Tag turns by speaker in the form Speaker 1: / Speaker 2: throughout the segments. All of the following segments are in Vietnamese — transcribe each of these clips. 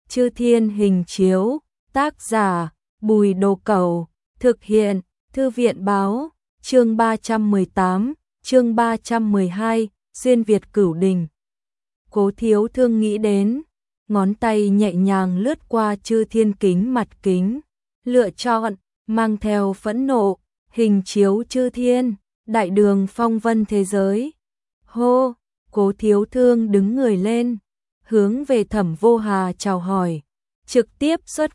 Speaker 1: Chư Thiên Hình Chiếu, tác giả, Bùi Đồ Cẩu, thực hiện, Thư viện Báo, chương 318, chương 312, Xuyên Việt Cửu Đình. Cố Thiếu Thương nghĩ đến, ngón tay nhẹ nhàng lướt qua Chư Thiên kính mặt kính, lựa chọn, mang theo phẫn nộ, hình chiếu Chư Thiên, đại đường phong vân thế giới. Hô, Cố Thiếu Thương đứng người lên, hướng về Thẩm Vô Hà chào hỏi, trực tiếp xuất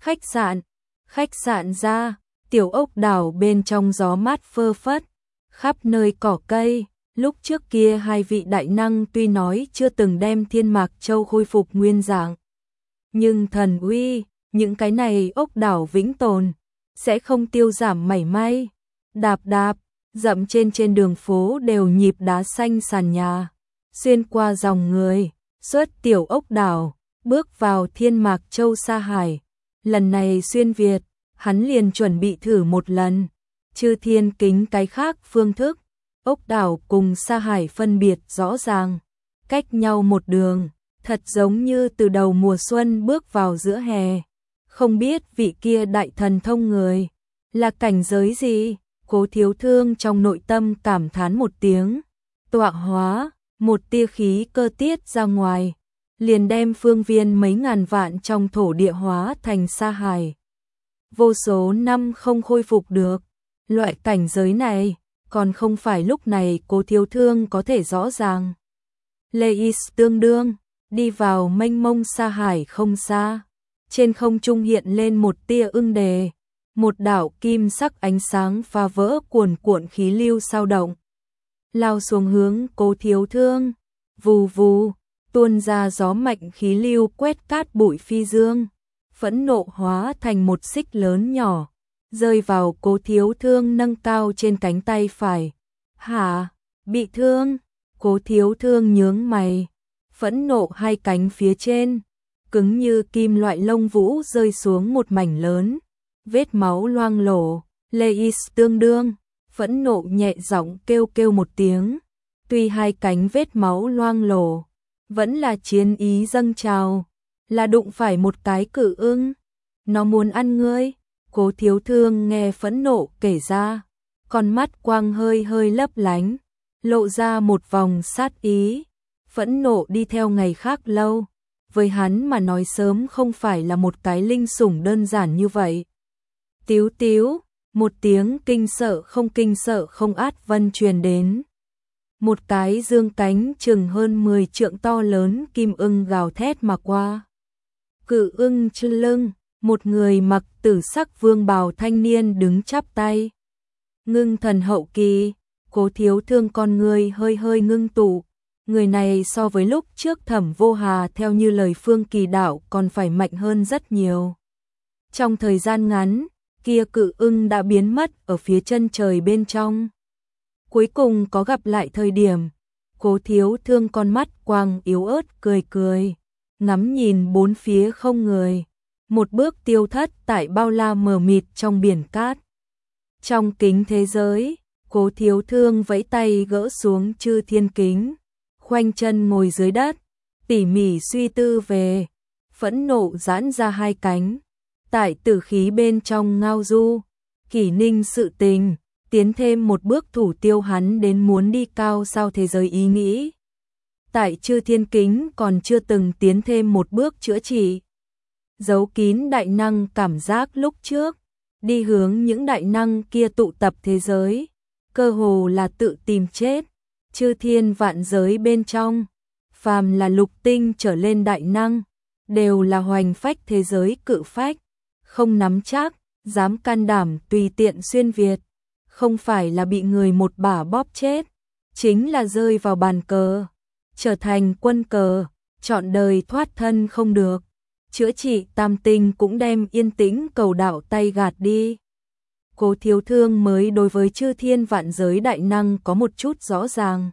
Speaker 1: khách sạn ra, tiểu ốc đảo bên trong gió mát phơ phất, khắp nơi cỏ cây. Lúc trước kia hai vị đại năng tuy nói chưa từng đem Thiên Mạc Châu khôi phục nguyên dạng, nhưng thần uy, những cái này ốc đảo vĩnh tồn, sẽ không tiêu giảm mảy may. Đạp đạp, dậm trên đường phố đều nhịp đá xanh sàn nhà, xuyên qua dòng người, xuất tiểu ốc đảo, bước vào Thiên Mạc Châu Sa Hải. Lần này xuyên Việt, hắn liền chuẩn bị thử một lần, Chư Thiên kính cái khác phương thức. Ốc đảo cùng Sa Hải phân biệt rõ ràng, cách nhau một đường, thật giống như từ đầu mùa xuân bước vào giữa hè. Không biết vị kia đại thần thông người là cảnh giới gì? Cố Thiếu Thương trong nội tâm cảm thán một tiếng, tọa hóa, một tia khí cơ tiết ra ngoài, liền đem phương viên mấy ngàn vạn trong thổ địa hóa thành Sa Hải. Vô số năm không khôi phục được, loại cảnh giới này còn không phải lúc này Cố Thiếu Thương có thể rõ ràng. Leis tương đương, đi vào mênh mông Sa Hải không xa, trên không trung hiện lên một tia ưng đề, một đạo kim sắc ánh sáng phá vỡ cuồn cuộn khí lưu sao động, lao xuống hướng Cố Thiếu Thương, vù vù, tuôn ra gió mạnh khí lưu quét cát bụi phi dương, phẫn nộ hóa thành một xích lớn nhỏ, rơi vào Cố Thiếu Thương nâng cao trên cánh tay phải. Hả? Bị thương? Cố Thiếu Thương nhướng mày, phẫn nộ hai cánh phía trên, cứng như kim loại lông vũ rơi xuống một mảnh lớn, vết máu loang lổ. Leis tương đương, phẫn nộ nhẹ giọng kêu một tiếng, tuy hai cánh vết máu loang lổ, vẫn là chiến ý dâng trào, là đụng phải một cái cự ưng, nó muốn ăn ngươi. Cố Thiếu Thương nghe phẫn nộ kể ra, con mắt quang hơi lấp lánh, lộ ra một vòng sát ý. Phẫn nộ đi theo ngày khác lâu, với hắn mà nói sớm không phải là một cái linh sủng đơn giản như vậy. Tíu tíu, một tiếng kinh sợ không át vân truyền đến. Một cái dương cánh chừng hơn 10 trượng to lớn kim ưng gào thét mà qua. Cự ưng trên lưng, một người mặc tử sắc vương bào thanh niên đứng chắp tay. Ngưng thần hậu kỳ, Cố Thiếu Thương con người hơi ngưng tụ. Người này so với lúc trước Thẩm Vô Hà theo như lời Phương Kỳ Đạo còn phải mạnh hơn rất nhiều. Trong thời gian ngắn, kia cự ưng đã biến mất ở phía chân trời bên trong. Cuối cùng có gặp lại thời điểm, Cố Thiếu Thương con mắt quang yếu ớt cười, ngắm nhìn bốn phía không người. Một bước tiêu thất tại bao la mờ mịt trong biển cát. Trong kính thế giới, Cố Thiếu Thương vẫy tay gỡ xuống Chư Thiên kính, khoanh chân ngồi dưới đất, tỉ mỉ suy tư về, phẫn nộ giãn ra hai cánh, tại tử khí bên trong ngao du, kỷ ninh sự tình, tiến thêm một bước thủ tiêu hắn đến muốn đi cao sao thế giới ý nghĩ. Tại Chư Thiên kính còn chưa từng tiến thêm một bước chữa trị. Giấu kín đại năng cảm giác lúc trước, đi hướng những đại năng kia tụ tập thế giới, cơ hồ là tự tìm chết. Chư thiên vạn giới bên trong, phàm là lục tinh trở lên đại năng, đều là hoành phách thế giới cự phách, không nắm chắc, dám can đảm tùy tiện xuyên Việt, không phải là bị người một bả bóp chết, chính là rơi vào bàn cờ, trở thành quân cờ, trọn đời thoát thân không được. Chữa trị tam tinh cũng đem yên tĩnh cầu đạo tay gạt đi. Cố Thiếu Thương mới đối với Chư Thiên vạn giới đại năng có một chút rõ ràng.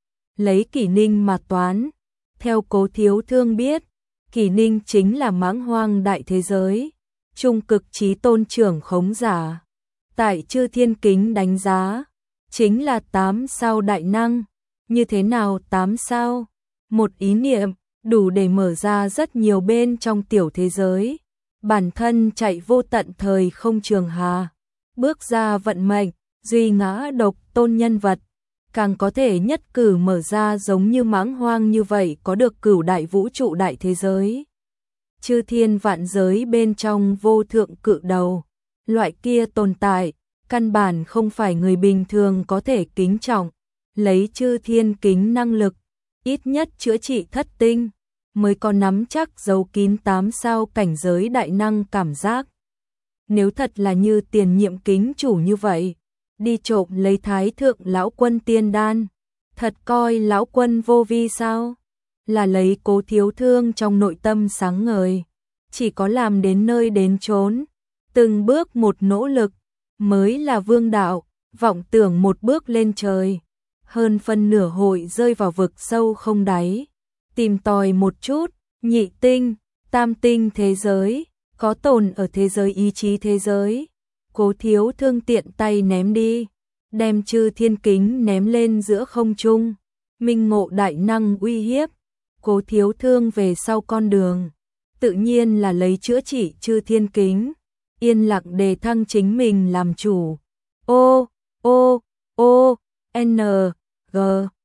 Speaker 1: Lấy Kỷ Ninh mà toán, theo Cố Thiếu Thương biết, Kỷ Ninh chính là mãng hoang đại thế giới, trung cực chí tôn trưởng khống giả. Tại Chư Thiên kính đánh giá, chính là 8 sao đại năng. Như thế nào 8 sao? Một ý niệm, đủ để mở ra rất nhiều bên trong tiểu thế giới. Bản thân chạy vô tận thời không trường hà, bước ra vận mệnh, duy ngã độc tôn nhân vật, càng có thể nhất cử mở ra giống như mãng hoang như vậy có được cửu đại vũ trụ đại thế giới. Chư thiên vạn giới bên trong vô thượng cự đầu, loại kia tồn tại, căn bản không phải người bình thường có thể kính trọng, lấy chư thiên kính năng lực, ít nhất chữa trị thất tinh, mới có nắm chắc giấu kín 8 sao cảnh giới đại năng cảm giác. Nếu thật là như tiền nhiệm kính chủ như vậy, đi trộm lấy thái thượng lão quân tiên đan, thật coi lão quân vô vi sao? Là lấy Cố Thiếu Thương trong nội tâm sáng ngời, chỉ có làm đến nơi đến chốn, từng bước một nỗ lực, mới là vương đạo, vọng tưởng một bước lên trời. Hơn phân nửa hội rơi vào vực sâu không đáy, tìm tòi một chút, nhị tinh, tam tinh thế giới, có tồn ở thế giới ý chí thế giới. Cố Thiếu Thương tiện tay ném đi, đem chư thiên kính ném lên giữa không trung, minh ngộ đại năng uy hiếp. Cố Thiếu Thương về sau con đường, tự nhiên là lấy chữa trị chư thiên kính, yên lặng đề thăng chính mình làm chủ. N, G,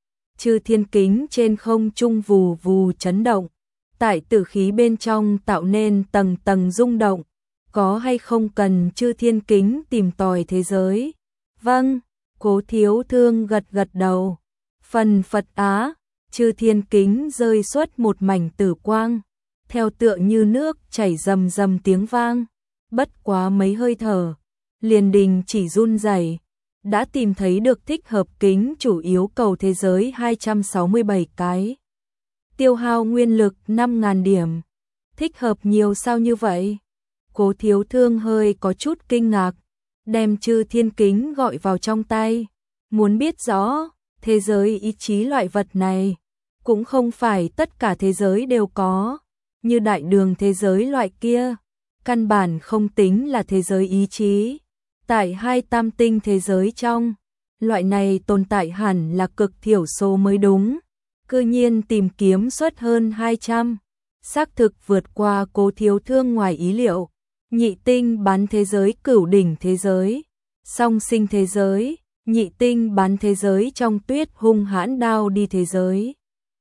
Speaker 1: chư thiên kính trên không trung vù vù chấn động, tại tử khí bên trong tạo nên tầng tầng rung động. Có hay không cần chư thiên kính tìm tòi thế giới? Vâng, Cố Thiếu Thương gật gật đầu. Phần Phật Á, chư thiên kính rơi xuất một mảnh tử quang, theo tựa như nước chảy rầm rầm tiếng vang, bất quá mấy hơi thở, liền đình chỉ run rẩy. Đã tìm thấy được thích hợp kính chủ yếu cầu thế giới 267 cái. Tiêu hao nguyên lực 5.000 điểm. Thích hợp nhiều sao như vậy? Cố Thiếu Thương hơi có chút kinh ngạc, đem chư thiên kính gọi vào trong tay. Muốn biết rõ, thế giới ý chí loại vật này, cũng không phải tất cả thế giới đều có, như đại đường thế giới loại kia, căn bản không tính là thế giới ý chí. Tại hai tam tinh thế giới trong, loại này tồn tại hẳn là cực thiểu số mới đúng, cư nhiên tìm kiếm suất hơn 200, xác thực vượt qua Cố Thiếu Thương ngoài ý liệu. Nhị tinh bán thế giới cửu đỉnh thế giới, song sinh thế giới, nhị tinh bán thế giới trong tuyết hung hãn đao đi thế giới,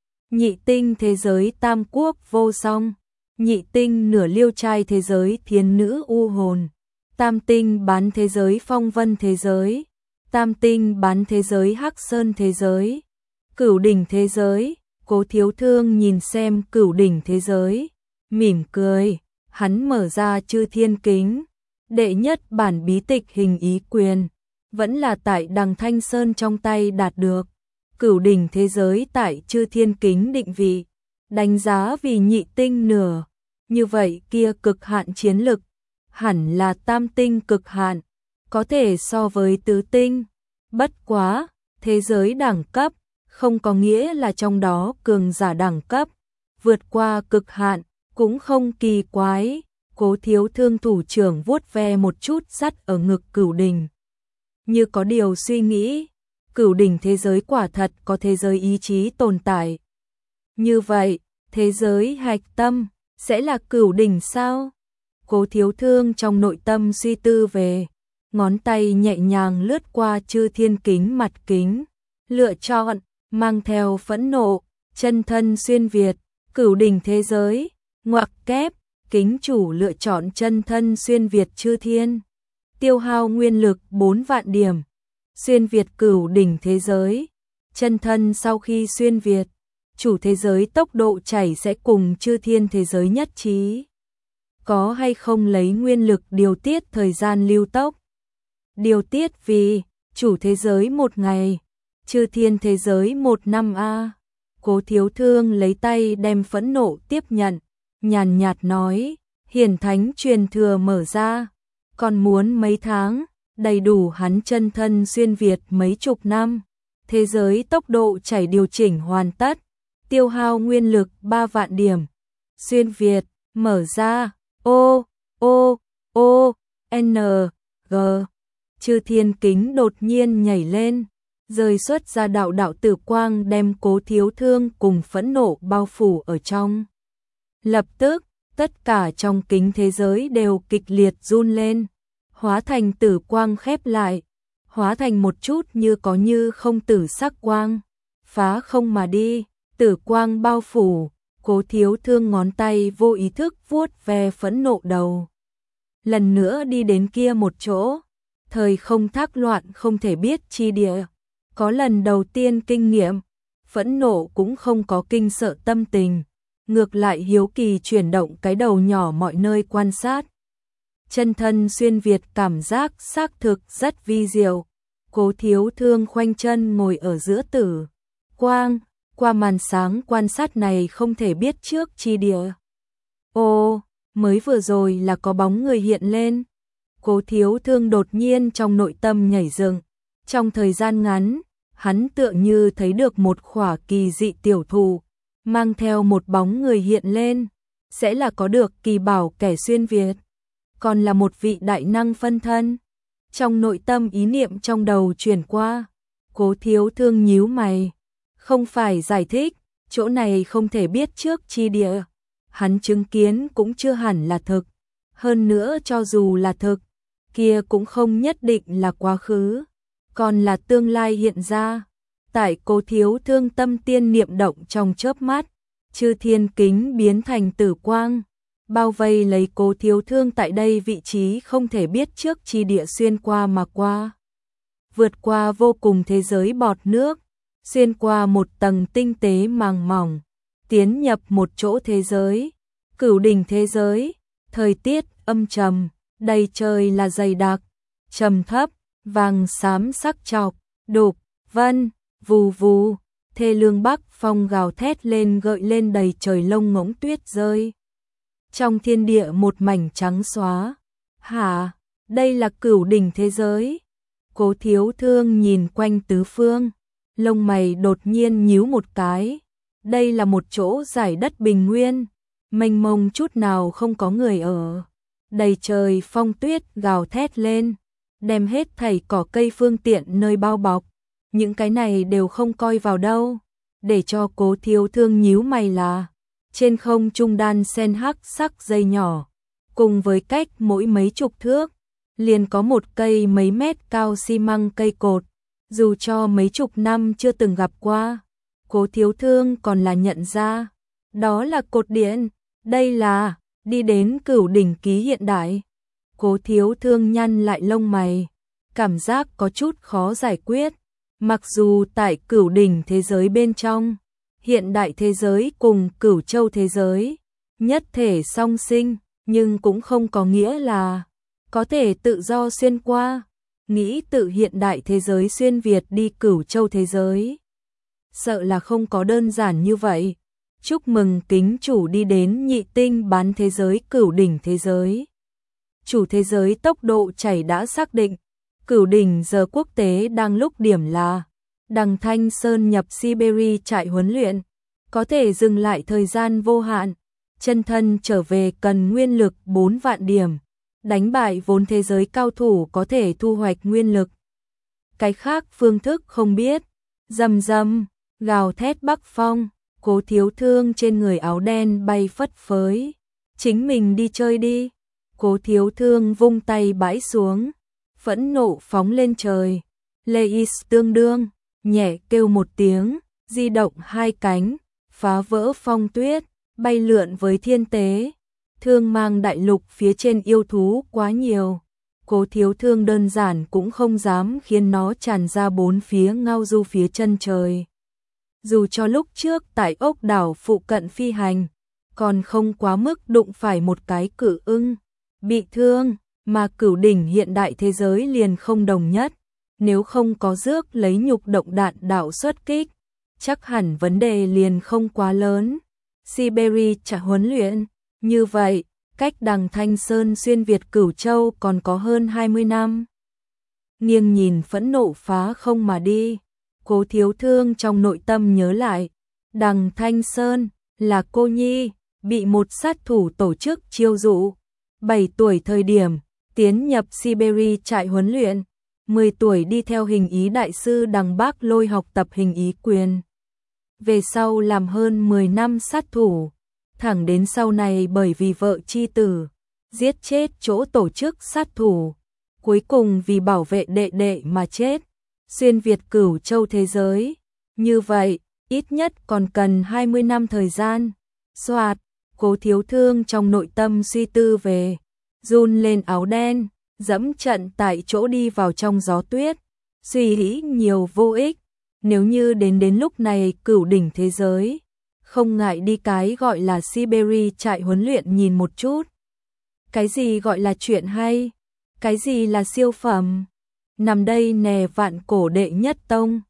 Speaker 1: nhị tinh thế giới tam quốc vô song, nhị tinh nửa liêu trai thế giới thiên nữ u hồn, tam tinh bán thế giới phong vân thế giới, tam tinh bán thế giới hắc sơn thế giới, cửu đỉnh thế giới. Cố Thiếu Thương nhìn xem cửu đỉnh thế giới, mỉm cười. Hắn mở ra chư thiên kính, đệ nhất bản bí tịch hình ý quyền, vẫn là tại Đằng Thanh Sơn trong tay đạt được. Cửu đỉnh thế giới tại chư thiên kính định vị, đánh giá vì nhị tinh nửa, như vậy kia cực hạn chiến lực, hẳn là tam tinh cực hạn, có thể so với tứ tinh. Bất quá, thế giới đẳng cấp, không có nghĩa là trong đó cường giả đẳng cấp, vượt qua cực hạn. Cũng không kỳ quái. Cố Thiếu Thương thủ trưởng vuốt ve một chút sắt ở ngực cửu đỉnh, như có điều suy nghĩ. Cửu đỉnh thế giới quả thật có thế giới ý chí tồn tại. Như vậy, thế giới hạch tâm sẽ là cửu đỉnh sao? Cố Thiếu Thương trong nội tâm suy tư về, ngón tay nhẹ nhàng lướt qua chư thiên kính mặt kính, lựa chọn, mang theo phẫn nộ, chân thân xuyên việt, cửu đỉnh thế giới. Ngoặc kép, kính chủ lựa chọn chân thân xuyên việt chư thiên, tiêu hao nguyên lực 4 vạn điểm, xuyên việt cửu đỉnh thế giới. Chân thân sau khi xuyên việt, chủ thế giới tốc độ chảy sẽ cùng chư thiên thế giới nhất trí. Có hay không lấy nguyên lực điều tiết thời gian lưu tốc? Điều tiết vì chủ thế giới 1 ngày, chư thiên thế giới 1 năm a. Cố Thiếu Thương lấy tay đem phẫn nộ tiếp nhận, nhàn nhạt nói, hiển thánh truyền thừa mở ra, còn muốn mấy tháng, đầy đủ hắn chân thân xuyên việt mấy chục năm. Thế giới tốc độ chảy điều chỉnh hoàn tất, tiêu hao nguyên lực 3 vạn điểm. Xuyên việt, mở ra, N, G. Chư thiên kính đột nhiên nhảy lên, rơi xuất ra đạo đạo tử quang đem Cố Thiếu Thương cùng phẫn nộ bao phủ ở trong. Lập tức, tất cả trong kính thế giới đều kịch liệt run lên, hóa thành tử quang khép lại, hóa thành một chút như có như không tử sắc quang, phá không mà đi, tử quang bao phủ, Cố Thiếu Thương ngón tay vô ý thức vuốt ve phẫn nộ đầu. Lần nữa đi đến kia một chỗ, thời không thác loạn không thể biết chi địa, có lần đầu tiên kinh nghiệm, phẫn nộ cũng không có kinh sợ tâm tình, ngược lại hiếu kỳ chuyển động cái đầu nhỏ mọi nơi quan sát. Chân thân xuyên việt cảm giác xác thực rất vi diệu, Cố Thiếu Thương khoanh chân ngồi ở giữa tử quang, qua màn sáng quan sát này không thể biết trước chi địa. Ô, mới vừa rồi là có bóng người hiện lên. Cố Thiếu Thương đột nhiên trong nội tâm nhảy dựng, trong thời gian ngắn, hắn tựa như thấy được một khỏa kỳ dị tiểu thụ, mang theo một bóng người hiện lên, sẽ là có được kỳ bảo kẻ xuyên việt, còn là một vị đại năng phân thân. Trong nội tâm ý niệm trong đầu chuyển qua, Cố Thiếu Thương nhíu mày, không phải giải thích, chỗ này không thể biết trước chi địa, hắn chứng kiến cũng chưa hẳn là thực, hơn nữa cho dù là thực, kia cũng không nhất định là quá khứ, còn là tương lai hiện ra. Tại Cố Thiếu Thương tâm tiên niệm động trong chớp mắt, chư thiên kính biến thành tử quang, bao vây lấy Cố Thiếu Thương tại đây vị trí không thể biết trước chi địa xuyên qua mà qua. Vượt qua vô cùng thế giới bọt nước, xuyên qua một tầng tinh tế màng mỏng, tiến nhập một chỗ thế giới, cửu đỉnh thế giới, thời tiết âm trầm, đầy trời là dày đặc, trầm thấp, vàng xám sắc chọc, đục, vân, vù vù, thê lương bắc phong gào thét lên gợi lên đầy trời lông ngỗng tuyết rơi. Trong thiên địa một mảnh trắng xóa. Hả, đây là cửu đỉnh thế giới. Cố Thiếu Thương nhìn quanh tứ phương, lông mày đột nhiên nhíu một cái. Đây là một chỗ giải đất bình nguyên, mênh mông chút nào không có người ở. Đầy trời phong tuyết gào thét lên, đem hết thảy cỏ cây phương tiện nơi bao bọc. Những cái này đều không coi vào đâu, để cho Cố Thiếu Thương nhíu mày là trên không trung đan sen hắc sắc dây nhỏ, cùng với cách mỗi mấy chục thước, liền có một cây mấy mét cao xi măng cây cột, dù cho mấy chục năm chưa từng gặp qua, Cố Thiếu Thương còn là nhận ra, đó là cột điện, đây là đi đến cửu đỉnh ký hiện đại. Cố Thiếu Thương nhăn lại lông mày, cảm giác có chút khó giải quyết. Mặc dù tại cửu đỉnh thế giới bên trong, hiện đại thế giới cùng cửu châu thế giới, nhất thể song sinh, nhưng cũng không có nghĩa là có thể tự do xuyên qua, nghĩ tự hiện đại thế giới xuyên Việt đi cửu châu thế giới. Sợ là không có đơn giản như vậy. Chúc mừng kính chủ đi đến nhị tinh bán thế giới cửu đỉnh thế giới. Chủ thế giới tốc độ chảy đã xác định. Cửu đỉnh giờ quốc tế đang lúc điểm là Đằng Thanh Sơn nhập Siberia trại huấn luyện, có thể dừng lại thời gian vô hạn, chân thân trở về cần nguyên lực 4 vạn điểm, đánh bại vốn thế giới cao thủ có thể thu hoạch nguyên lực. Cái khác phương thức không biết, rầm rầm, gào thét bắc phong, Cố Thiếu Thương trên người áo đen bay phất phới, chính mình đi chơi đi, Cố Thiếu Thương vung tay bãi xuống. Phẫn nộ phóng lên trời, Leis tương đương, nhẹ kêu một tiếng, di động hai cánh, phá vỡ phong tuyết, bay lượn với thiên tế. Thương mang đại lục phía trên yêu thú quá nhiều, Cố Thiếu Thương đơn giản cũng không dám khiến nó tràn ra bốn phía ngao du phía chân trời. Dù cho lúc trước tại ốc đảo phụ cận phi hành, còn không quá mức đụng phải một cái cự ưng, bị thương. Mà cửu đỉnh hiện đại thế giới liền không đồng nhất, nếu không có rước lấy nhục động đạn đạo xuất kích, chắc hẳn vấn đề liền không quá lớn. Siberia trại huấn luyện, như vậy, cách Đằng Thanh Sơn xuyên Việt cửu châu còn có hơn 20 năm. Nghiêng nhìn phẫn nộ phá không mà đi, Cố Thiếu Thương trong nội tâm nhớ lại, Đằng Thanh Sơn là cô nhi, bị một sát thủ tổ chức chiêu dụ, 7 tuổi thời điểm tiến nhập Siberia trại huấn luyện, 10 tuổi đi theo hình ý đại sư Đằng Bác Lôi học tập hình ý quyền. Về sau làm hơn 10 năm sát thủ, thẳng đến sau này bởi vì vợ chi tử, giết chết chỗ tổ chức sát thủ, cuối cùng vì bảo vệ đệ đệ mà chết, xuyên Việt cửu châu thế giới. Như vậy, ít nhất còn cần 20 năm thời gian. Soạt, Cố Thiếu Thương trong nội tâm suy tư về, run lên áo đen, dẫm trận tại chỗ đi vào trong gió tuyết, suy nghĩ nhiều vô ích, nếu như đến lúc này cửu đỉnh thế giới, không ngại đi cái gọi là Siberia trại huấn luyện nhìn một chút. Cái gì gọi là chuyện hay, cái gì là siêu phẩm, nằm đây nè vạn cổ đệ nhất tông.